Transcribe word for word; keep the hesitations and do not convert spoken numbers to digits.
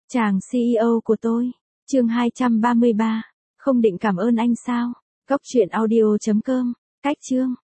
Chàng xê e ô của tôi. Chương hai trăm ba mươi ba. Không định cảm ơn anh sao? Góc truyện audio chấm com. Cách chương.